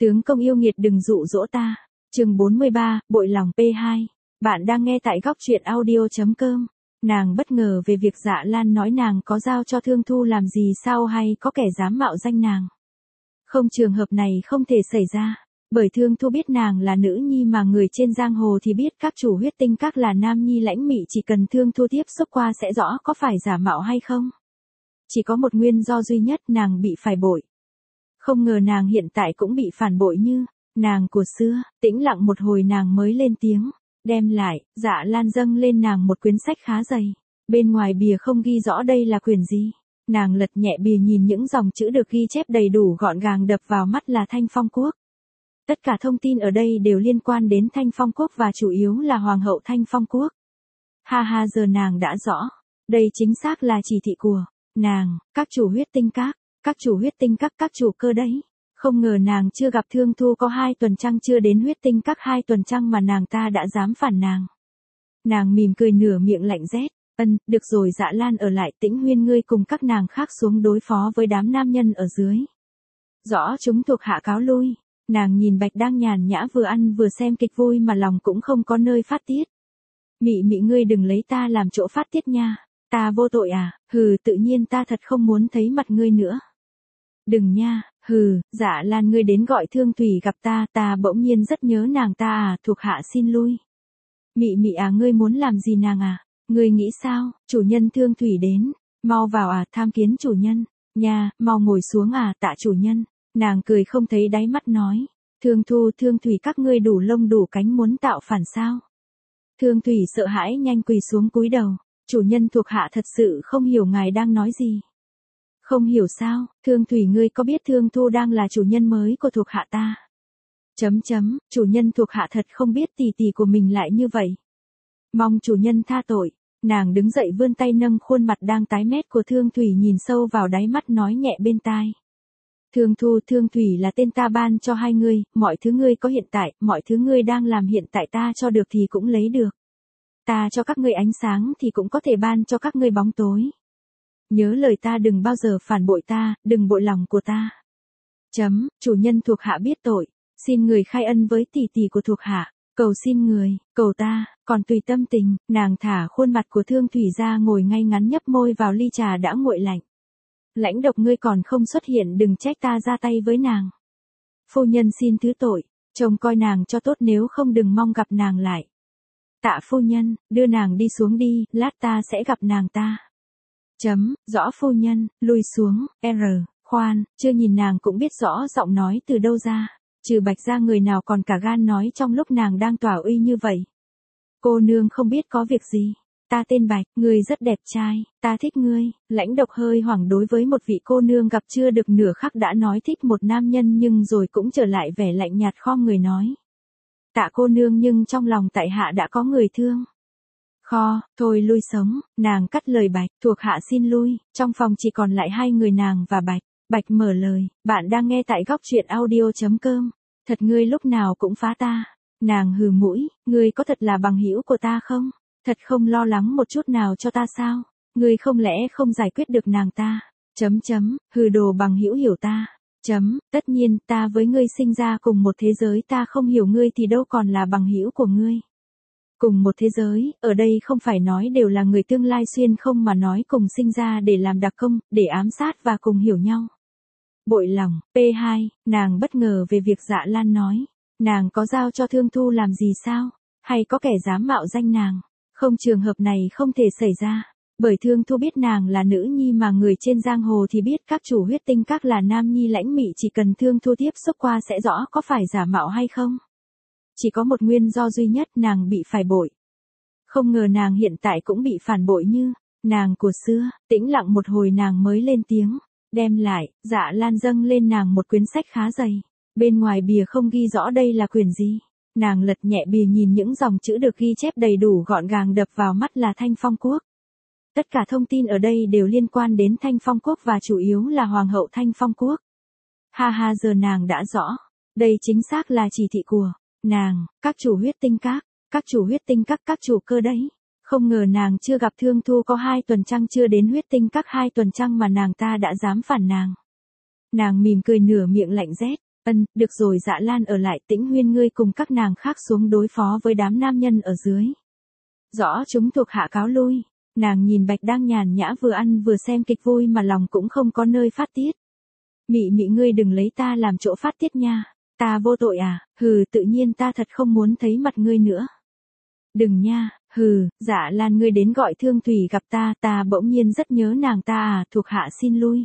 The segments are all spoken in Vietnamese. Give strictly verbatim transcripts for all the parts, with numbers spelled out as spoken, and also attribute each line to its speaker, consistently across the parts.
Speaker 1: Tướng công yêu nghiệt đừng dụ dỗ ta. Chương bốn mươi ba, bội lòng pê hai. Bạn đang nghe tại góc truyện audio chấm com. Nàng bất ngờ về việc Dạ Lan nói nàng có giao cho Thương Thu làm gì sao hay có kẻ dám mạo danh nàng. Không, trường hợp này không thể xảy ra. Bởi Thương Thu biết nàng là nữ nhi mà người trên giang hồ thì biết các chủ huyết tinh các là nam nhi lãnh mị, chỉ cần Thương Thu tiếp xúc qua sẽ rõ có phải giả mạo hay không. Chỉ có một nguyên do duy nhất, nàng bị phải bội. Không ngờ nàng hiện tại cũng bị phản bội như nàng của xưa. Tĩnh lặng một hồi nàng mới lên tiếng. Đem lại, Dạ Lan dâng lên nàng một quyển sách khá dày. Bên ngoài bìa không ghi rõ đây là quyển gì. Nàng lật nhẹ bìa nhìn những dòng chữ được ghi chép đầy đủ gọn gàng, đập vào mắt là Thanh Phong Quốc. Tất cả thông tin ở đây đều liên quan đến Thanh Phong Quốc và chủ yếu là Hoàng hậu Thanh Phong Quốc. Ha ha, giờ nàng đã rõ. Đây chính xác là chỉ thị của nàng, các chủ huyết tinh các, các chủ huyết tinh các, các chủ cơ đấy. Không ngờ nàng chưa gặp Thương Thu có hai tuần trăng, chưa đến huyết tinh các hai tuần trăng mà nàng ta đã dám phản nàng. Nàng mỉm cười nửa miệng lạnh rét. Ân, được rồi Dạ Lan, ở lại Tĩnh Huyên ngươi cùng các nàng khác xuống đối phó với đám nam nhân ở dưới. Rõ, chúng thuộc hạ cáo lui. Nàng nhìn Bạch đang nhàn nhã vừa ăn vừa xem kịch vui mà lòng cũng không có nơi phát tiết. Mị mị ngươi đừng lấy ta làm chỗ phát tiết nha. Ta vô tội à? Hừ, tự nhiên ta thật không muốn thấy mặt ngươi nữa. Đừng nha. Hừ, Dạ Lan ngươi đến gọi Thương Thủy gặp ta, ta bỗng nhiên rất nhớ nàng ta à, thuộc hạ xin lui. Mị mị à, ngươi muốn làm gì nàng à? Ngươi nghĩ sao? Chủ nhân Thương Thủy đến. Mau vào à, tham kiến chủ nhân. Nha, mau ngồi xuống à, tạ chủ nhân. Nàng cười không thấy đáy mắt nói. Thương Thu, Thương Thủy các ngươi đủ lông đủ cánh muốn tạo phản sao? Thương Thủy sợ hãi nhanh quỳ xuống cúi đầu. Chủ nhân, thuộc hạ thật sự không hiểu ngài đang nói gì. Không hiểu sao? Thương Thủy ngươi có biết Thương Thu đang là chủ nhân mới của thuộc hạ ta? Chấm chấm, chủ nhân, thuộc hạ thật không biết tỷ tỷ của mình lại như vậy. Mong chủ nhân tha tội. Nàng đứng dậy vươn tay nâng khuôn mặt đang tái mét của Thương Thủy, nhìn sâu vào đáy mắt nói nhẹ bên tai. Thương Thu, Thương Thủy là tên ta ban cho hai ngươi, mọi thứ ngươi có hiện tại, mọi thứ ngươi đang làm hiện tại ta cho được thì cũng lấy được. Ta cho các ngươi ánh sáng thì cũng có thể ban cho các ngươi bóng tối. Nhớ lời ta, đừng bao giờ phản bội ta, đừng bội lòng của ta. Chấm, chủ nhân, thuộc hạ biết tội, xin người khai ân với tỷ tỷ của thuộc hạ, cầu xin người, cầu ta, còn tùy tâm tình. Nàng thả khuôn mặt của Thương Thủy ra, ngồi ngay ngắn nhấp môi vào ly trà đã nguội lạnh. Lãnh độc ngươi còn không xuất hiện, đừng trách ta ra tay với nàng. Phu nhân xin thứ tội, trông coi nàng cho tốt, nếu không đừng mong gặp nàng lại. Tạ phu nhân, đưa nàng đi xuống đi, lát ta sẽ gặp nàng ta. Chấm, rõ phu nhân, lui xuống. R, khoan, chưa nhìn nàng cũng biết rõ giọng nói từ đâu ra. Trừ Bạch ra người nào còn cả gan nói trong lúc nàng đang tỏa uy như vậy. Cô nương không biết có việc gì. Ta tên Bạch, ngươi rất đẹp trai, ta thích ngươi. Lãnh độc hơi hoảng đối với một vị cô nương gặp chưa được nửa khắc đã nói thích một nam nhân, nhưng rồi cũng trở lại vẻ lạnh nhạt khom người nói. Tạ cô nương, nhưng trong lòng tại hạ đã có người thương. Kho, thôi lui sống. Nàng cắt lời Bạch, thuộc hạ xin lui. Trong phòng chỉ còn lại hai người nàng và Bạch. Bạch mở lời, bạn đang nghe tại góc truyện audio chấm com. Thật ngươi lúc nào cũng phá ta. Nàng hừ mũi, ngươi có thật là bằng hữu của ta không? Thật không lo lắng một chút nào cho ta sao? Ngươi không lẽ không giải quyết được nàng ta? Chấm chấm, hừ, đồ bằng hữu hiểu ta. Chấm, tất nhiên, ta với ngươi sinh ra cùng một thế giới, ta không hiểu ngươi thì đâu còn là bằng hữu của ngươi. Cùng một thế giới, ở đây không phải nói đều là người tương lai xuyên không, mà nói cùng sinh ra để làm đặc công, để ám sát và cùng hiểu nhau. Bội lòng, pê hai, nàng bất ngờ về việc Dạ Lan nói. Nàng có giao cho Thương Thu làm gì sao? Hay có kẻ dám mạo danh nàng? Không, trường hợp này không thể xảy ra. Bởi Thương Thu biết nàng là nữ nhi mà người trên giang hồ thì biết các chủ huyết tinh các là nam nhi lãnh mị, chỉ cần Thương Thu tiếp xúc qua sẽ rõ có phải giả mạo hay không. Chỉ có một nguyên do duy nhất, nàng bị phải bội. Không ngờ nàng hiện tại cũng bị phản bội như nàng của xưa. Tĩnh lặng một hồi nàng mới lên tiếng. Đem lại, Dạ Lan dâng lên nàng một quyển sách khá dày. Bên ngoài bìa không ghi rõ đây là quyển gì. Nàng lật nhẹ bìa nhìn những dòng chữ được ghi chép đầy đủ gọn gàng, đập vào mắt là Thanh Phong Quốc. Tất cả thông tin ở đây đều liên quan đến Thanh Phong Quốc và chủ yếu là Hoàng hậu Thanh Phong Quốc. Ha ha, giờ nàng đã rõ. Đây chính xác là chỉ thị của nàng, các chủ huyết tinh các, các chủ huyết tinh các, các chủ cơ đấy. Không ngờ nàng chưa gặp Thương Thu có hai tuần trăng, chưa đến huyết tinh các hai tuần trăng mà nàng ta đã dám phản nàng. Nàng mỉm cười nửa miệng lạnh rét. Ân, được rồi Dạ Lan ở lại Tĩnh Huyên ngươi cùng các nàng khác xuống đối phó với đám nam nhân ở dưới. Rõ chúng thuộc hạ cáo lui. Nàng nhìn Bạch đang nhàn nhã vừa ăn vừa xem kịch vui mà lòng cũng không có nơi phát tiết. Mị mị ngươi đừng lấy ta làm chỗ phát tiết nha. Ta vô tội à, hừ tự nhiên ta thật không muốn thấy mặt ngươi nữa. Đừng nha, hừ, Dạ Lan ngươi đến gọi Thương Thủy gặp ta, ta bỗng nhiên rất nhớ nàng ta à, thuộc hạ xin lui.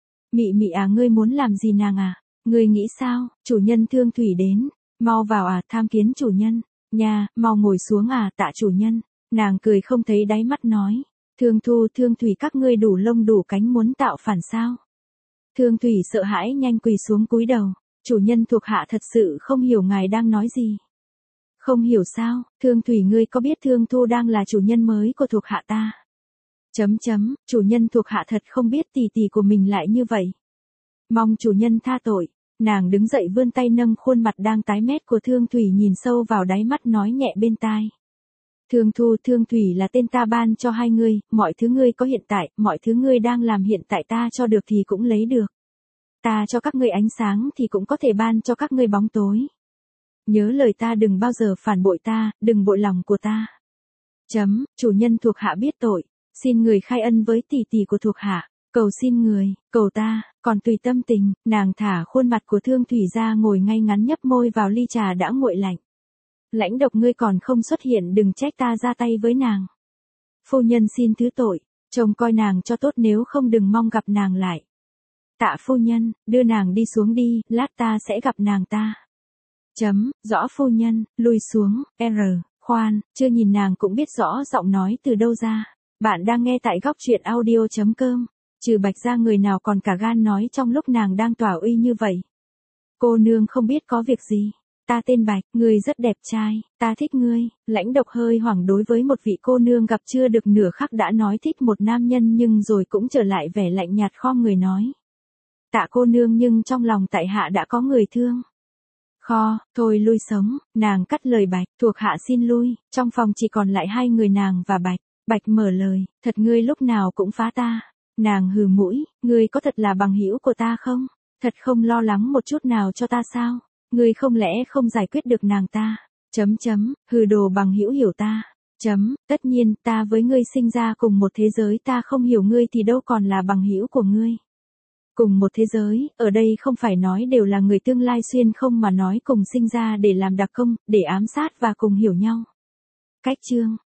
Speaker 1: Mị mị à ngươi muốn làm gì nàng à, ngươi nghĩ sao, chủ nhân Thương Thủy đến, mau vào à, tham kiến chủ nhân, nha, mau ngồi xuống à, tạ chủ nhân, nàng cười không thấy đáy mắt nói, Thương Thu Thương Thủy các ngươi đủ lông đủ cánh muốn tạo phản sao. Thương Thủy sợ hãi nhanh quỳ xuống cúi đầu, chủ nhân thuộc hạ thật sự không hiểu ngài đang nói gì. Không hiểu sao, Thương Thủy ngươi có biết Thương Thu đang là chủ nhân mới của thuộc hạ ta? Chấm chấm, chủ nhân thuộc hạ thật không biết tỷ tỷ của mình lại như vậy. Mong chủ nhân tha tội, nàng đứng dậy vươn tay nâng khuôn mặt đang tái mét của Thương Thủy nhìn sâu vào đáy mắt nói nhẹ bên tai. Thương Thu Thương Thủy là tên ta ban cho hai ngươi, mọi thứ ngươi có hiện tại, mọi thứ ngươi đang làm hiện tại ta cho được thì cũng lấy được. Ta cho các ngươi ánh sáng thì cũng có thể ban cho các ngươi bóng tối. Nhớ lời ta đừng bao giờ phản bội ta, đừng bội lòng của ta. Chấm, chủ nhân thuộc hạ biết tội, xin người khai ân với tỷ tỷ của thuộc hạ, cầu xin người, cầu ta, còn tùy tâm tình, nàng thả khuôn mặt của Thương Thủy ra ngồi ngay ngắn nhấp môi vào ly trà đã nguội lạnh. Lãnh độc ngươi còn không xuất hiện đừng trách ta ra tay với nàng. Phu nhân xin thứ tội, trông coi nàng cho tốt nếu không đừng mong gặp nàng lại. Tạ phu nhân, đưa nàng đi xuống đi, lát ta sẽ gặp nàng ta. Chấm, rõ phu nhân, lui xuống, R, khoan, chưa nhìn nàng cũng biết rõ giọng nói từ đâu ra. Bạn đang nghe tại góc truyện audio.com, trừ Bạch ra người nào còn cả gan nói trong lúc nàng đang tỏa uy như vậy. Cô nương không biết có việc gì. Ta tên Bạch, ngươi rất đẹp trai, ta thích ngươi, lãnh độc hơi hoảng đối với một vị cô nương gặp chưa được nửa khắc đã nói thích một nam nhân nhưng rồi cũng trở lại vẻ lạnh nhạt khom người nói. Tạ cô nương nhưng trong lòng tại hạ đã có người thương. Kho, thôi lui sống, nàng cắt lời Bạch, thuộc hạ xin lui, trong phòng chỉ còn lại hai người nàng và Bạch. Bạch mở lời, thật ngươi lúc nào cũng phá ta. Nàng hừ mũi, ngươi có thật là bằng hữu của ta không? Thật không lo lắng một chút nào cho ta sao? Ngươi không lẽ không giải quyết được nàng ta? Chấm chấm, hừ đồ bằng hữu hiểu ta. Chấm, tất nhiên, ta với ngươi sinh ra cùng một thế giới ta không hiểu ngươi thì đâu còn là bằng hữu của ngươi. Cùng một thế giới, ở đây không phải nói đều là người tương lai xuyên không mà nói cùng sinh ra để làm đặc công, để ám sát và cùng hiểu nhau. Cách chương